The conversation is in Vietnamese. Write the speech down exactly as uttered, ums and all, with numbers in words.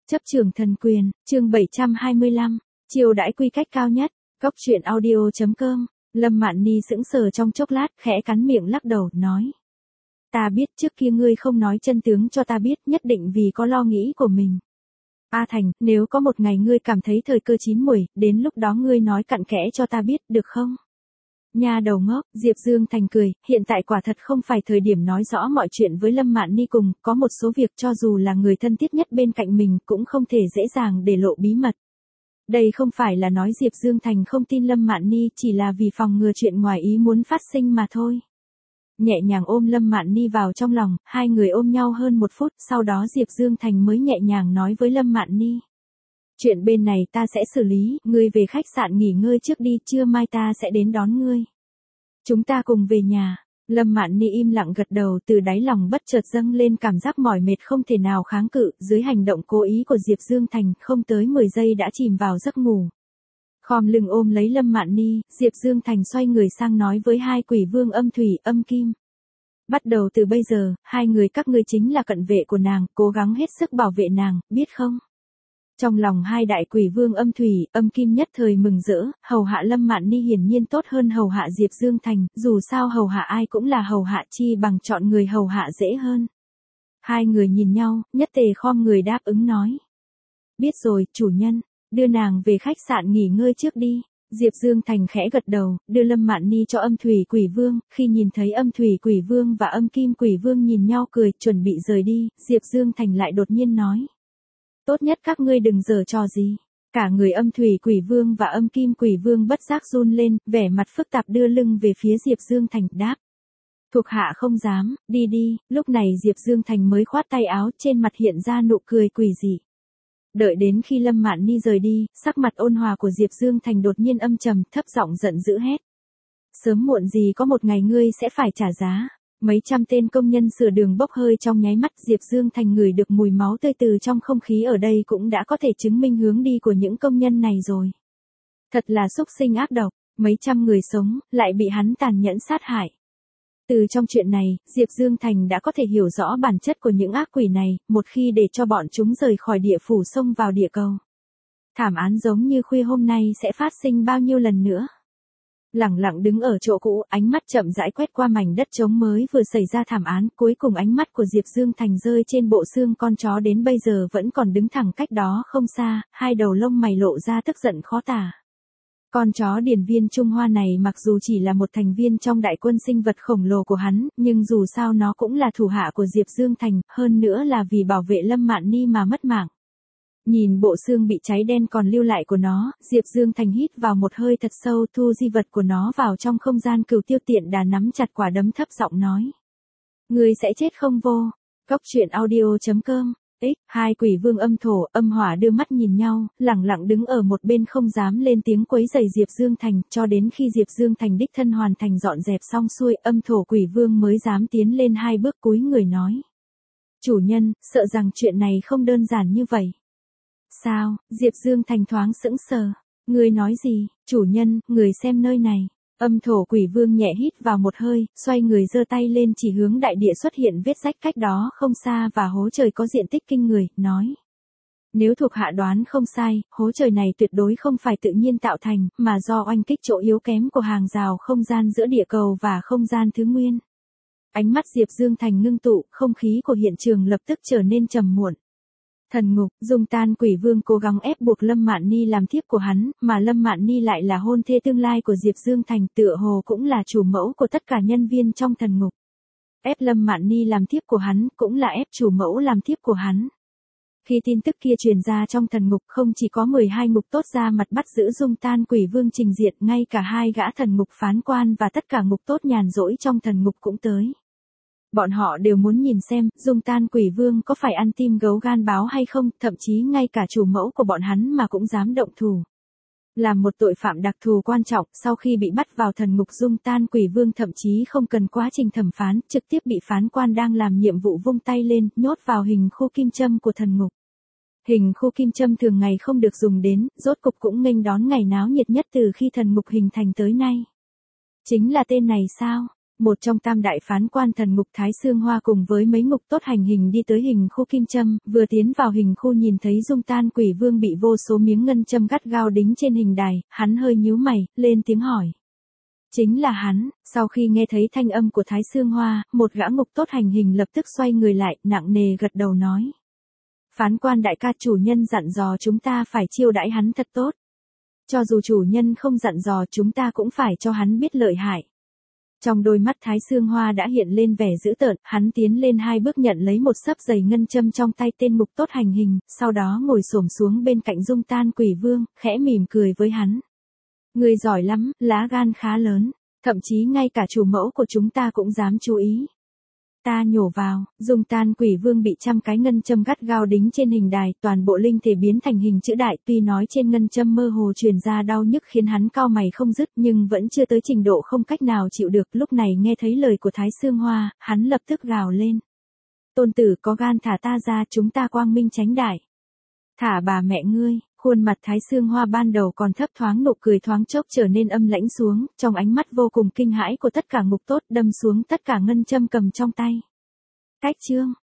Chấp trường thần quyền, chương bảy trăm hai mươi lăm, chiêu đãi quy cách cao nhất, Cốc truyện audio chấm com, Lâm Mạn Ni sững sờ trong chốc lát, khẽ cắn miệng lắc đầu, nói. Ta biết trước kia ngươi không nói chân tướng cho ta biết, nhất định vì có lo nghĩ của mình. A Thành, nếu có một ngày ngươi cảm thấy thời cơ chín muồi, đến lúc đó ngươi nói cặn kẽ cho ta biết, được không? Nha đầu ngốc, Diệp Dương Thành cười, hiện tại quả thật không phải thời điểm nói rõ mọi chuyện với Lâm Mạn Ni cùng, có một số việc cho dù là người thân thiết nhất bên cạnh mình cũng không thể dễ dàng để lộ bí mật. Đây không phải là nói Diệp Dương Thành không tin Lâm Mạn Ni, chỉ là vì phòng ngừa chuyện ngoài ý muốn phát sinh mà thôi. Nhẹ nhàng ôm Lâm Mạn Ni vào trong lòng, hai người ôm nhau hơn một phút, sau đó Diệp Dương Thành mới nhẹ nhàng nói với Lâm Mạn Ni. Chuyện bên này ta sẽ xử lý, ngươi về khách sạn nghỉ ngơi trước đi, trưa mai ta sẽ đến đón ngươi. Chúng ta cùng về nhà. Lâm Mạn Ni im lặng gật đầu, từ đáy lòng bất chợt dâng lên cảm giác mỏi mệt không thể nào kháng cự, dưới hành động cố ý của Diệp Dương Thành, không tới mười giây đã chìm vào giấc ngủ. Khom lưng ôm lấy Lâm Mạn Ni, Diệp Dương Thành xoay người sang nói với hai quỷ vương âm thủy, âm kim. Bắt đầu từ bây giờ, hai người các ngươi chính là cận vệ của nàng, cố gắng hết sức bảo vệ nàng, biết không? Trong lòng hai đại quỷ vương âm thủy, âm kim nhất thời mừng rỡ, hầu hạ Lâm Mạn Ni hiển nhiên tốt hơn hầu hạ Diệp Dương Thành, dù sao hầu hạ ai cũng là hầu hạ, chi bằng chọn người hầu hạ dễ hơn. Hai người nhìn nhau, nhất tề khom người đáp ứng nói. Biết rồi, chủ nhân, đưa nàng về khách sạn nghỉ ngơi trước đi. Diệp Dương Thành khẽ gật đầu, đưa Lâm Mạn Ni cho âm thủy quỷ vương, khi nhìn thấy âm thủy quỷ vương và âm kim quỷ vương nhìn nhau cười, chuẩn bị rời đi, Diệp Dương Thành lại đột nhiên nói. Tốt nhất các ngươi đừng giở trò gì. Cả người âm thủy quỷ vương và âm kim quỷ vương bất giác run lên, vẻ mặt phức tạp đưa lưng về phía Diệp Dương Thành, đáp. Thuộc hạ không dám, đi đi, lúc này Diệp Dương Thành mới khoát tay áo, trên mặt hiện ra nụ cười quỷ dị. Đợi đến khi Lâm Mạn Ni rời đi, sắc mặt ôn hòa của Diệp Dương Thành đột nhiên âm trầm, thấp giọng giận dữ hét. Sớm muộn gì có một ngày ngươi sẽ phải trả giá. Mấy trăm tên công nhân sửa đường bốc hơi trong nháy mắt, Diệp Dương Thành ngửi được mùi máu tươi từ trong không khí ở đây cũng đã có thể chứng minh hướng đi của những công nhân này rồi. Thật là xúc sinh ác độc, mấy trăm người sống, lại bị hắn tàn nhẫn sát hại. Từ trong chuyện này, Diệp Dương Thành đã có thể hiểu rõ bản chất của những ác quỷ này, một khi để cho bọn chúng rời khỏi địa phủ xông vào địa cầu. Thảm án giống như khuya hôm nay sẽ phát sinh bao nhiêu lần nữa. Lẳng lặng đứng ở chỗ cũ, ánh mắt chậm rãi quét qua mảnh đất trống mới vừa xảy ra thảm án, cuối cùng ánh mắt của Diệp Dương Thành rơi trên bộ xương con chó đến bây giờ vẫn còn đứng thẳng cách đó không xa, hai đầu lông mày lộ ra tức giận khó tả. Con chó điển viên Trung Hoa này mặc dù chỉ là một thành viên trong đại quân sinh vật khổng lồ của hắn, nhưng dù sao nó cũng là thủ hạ của Diệp Dương Thành, hơn nữa là vì bảo vệ Lâm Mạn Ni mà mất mạng. Nhìn bộ xương bị cháy đen còn lưu lại của nó, Diệp Dương Thành hít vào một hơi thật sâu, thu di vật của nó vào trong không gian cửu tiêu tiện đà, nắm chặt quả đấm thấp giọng nói. Ngươi sẽ chết không vô. Cốc truyện audio chấm com. X, hai quỷ vương âm thổ, âm hỏa đưa mắt nhìn nhau, lẳng lặng đứng ở một bên không dám lên tiếng quấy rầy Diệp Dương Thành, cho đến khi Diệp Dương Thành đích thân hoàn thành dọn dẹp xong xuôi, âm thổ quỷ vương mới dám tiến lên hai bước cúi người nói. Chủ nhân, sợ rằng chuyện này không đơn giản như vậy. Sao? Diệp Dương Thành thoáng sững sờ. Ngươi nói gì? Chủ nhân, người xem nơi này. Âm thổ quỷ vương nhẹ hít vào một hơi, xoay người giơ tay lên chỉ hướng đại địa xuất hiện vết rách cách đó không xa và hố trời có diện tích kinh người, nói. Nếu thuộc hạ đoán không sai, hố trời này tuyệt đối không phải tự nhiên tạo thành, mà do oanh kích chỗ yếu kém của hàng rào không gian giữa địa cầu và không gian thứ nguyên. Ánh mắt Diệp Dương Thành ngưng tụ, không khí của hiện trường lập tức trở nên trầm muộn. Thần ngục, Dung Tan quỷ vương cố gắng ép buộc Lâm Mạn Ni làm thiếp của hắn, mà Lâm Mạn Ni lại là hôn thê tương lai của Diệp Dương Thành, tựa hồ cũng là chủ mẫu của tất cả nhân viên trong thần ngục. Ép Lâm Mạn Ni làm thiếp của hắn, cũng là ép chủ mẫu làm thiếp của hắn. Khi tin tức kia truyền ra trong thần ngục, không chỉ có mười hai ngục tốt ra mặt bắt giữ Dung Tan quỷ vương trình diện, ngay cả hai gã thần ngục phán quan và tất cả ngục tốt nhàn rỗi trong thần ngục cũng tới. Bọn họ đều muốn nhìn xem, Dung Tan quỷ vương có phải ăn tim gấu gan báo hay không, thậm chí ngay cả chủ mẫu của bọn hắn mà cũng dám động thủ. Làm một tội phạm đặc thù quan trọng, sau khi bị bắt vào thần ngục, Dung Tan quỷ vương thậm chí không cần quá trình thẩm phán, trực tiếp bị phán quan đang làm nhiệm vụ vung tay lên, nhốt vào hình khu kim châm của thần ngục. Hình khu kim châm thường ngày không được dùng đến, rốt cục cũng nghênh đón ngày náo nhiệt nhất từ khi thần ngục hình thành tới nay. Chính là tên này sao? Một trong tam đại phán quan thần ngục Thái Sương Hoa cùng với mấy ngục tốt hành hình đi tới hình khu kim châm, vừa tiến vào hình khu nhìn thấy dung tan quỷ vương bị vô số miếng ngân châm gắt gao đính trên hình đài, hắn hơi nhíu mày, lên tiếng hỏi. Chính là hắn. Sau khi nghe thấy thanh âm của Thái Sương Hoa, một gã ngục tốt hành hình lập tức xoay người lại, nặng nề gật đầu nói. Phán quan đại ca, chủ nhân dặn dò chúng ta phải chiêu đãi hắn thật tốt. Cho dù chủ nhân không dặn dò, chúng ta cũng phải cho hắn biết lợi hại. Trong đôi mắt Thái Sương Hoa đã hiện lên vẻ dữ tợn, hắn tiến lên hai bước nhận lấy một xấp dày ngân châm trong tay tên ngục tốt hành hình, sau đó ngồi xổm xuống bên cạnh dung tan quỷ vương, khẽ mỉm cười với hắn. Người giỏi lắm, lá gan khá lớn, thậm chí ngay cả chủ mẫu của chúng ta cũng dám chú ý. Ta nhổ vào, dung tan quỷ vương bị trăm cái ngân châm gắt gao đính trên hình đài, toàn bộ linh thể biến thành hình chữ đại, tuy nói trên ngân châm mơ hồ truyền ra đau nhức khiến hắn cau mày không dứt, nhưng vẫn chưa tới trình độ không cách nào chịu được. Lúc này nghe thấy lời của Thái Sương Hoa, hắn lập tức gào lên. Tôn tử có gan thả ta ra, chúng ta quang minh chánh đại. Thả bà mẹ ngươi. Khuôn mặt Thái Sương Hoa ban đầu còn thấp thoáng, nụ cười thoáng chốc trở nên âm lãnh xuống, trong ánh mắt vô cùng kinh hãi của tất cả ngục tốt đâm xuống tất cả ngân châm cầm trong tay. Cách chương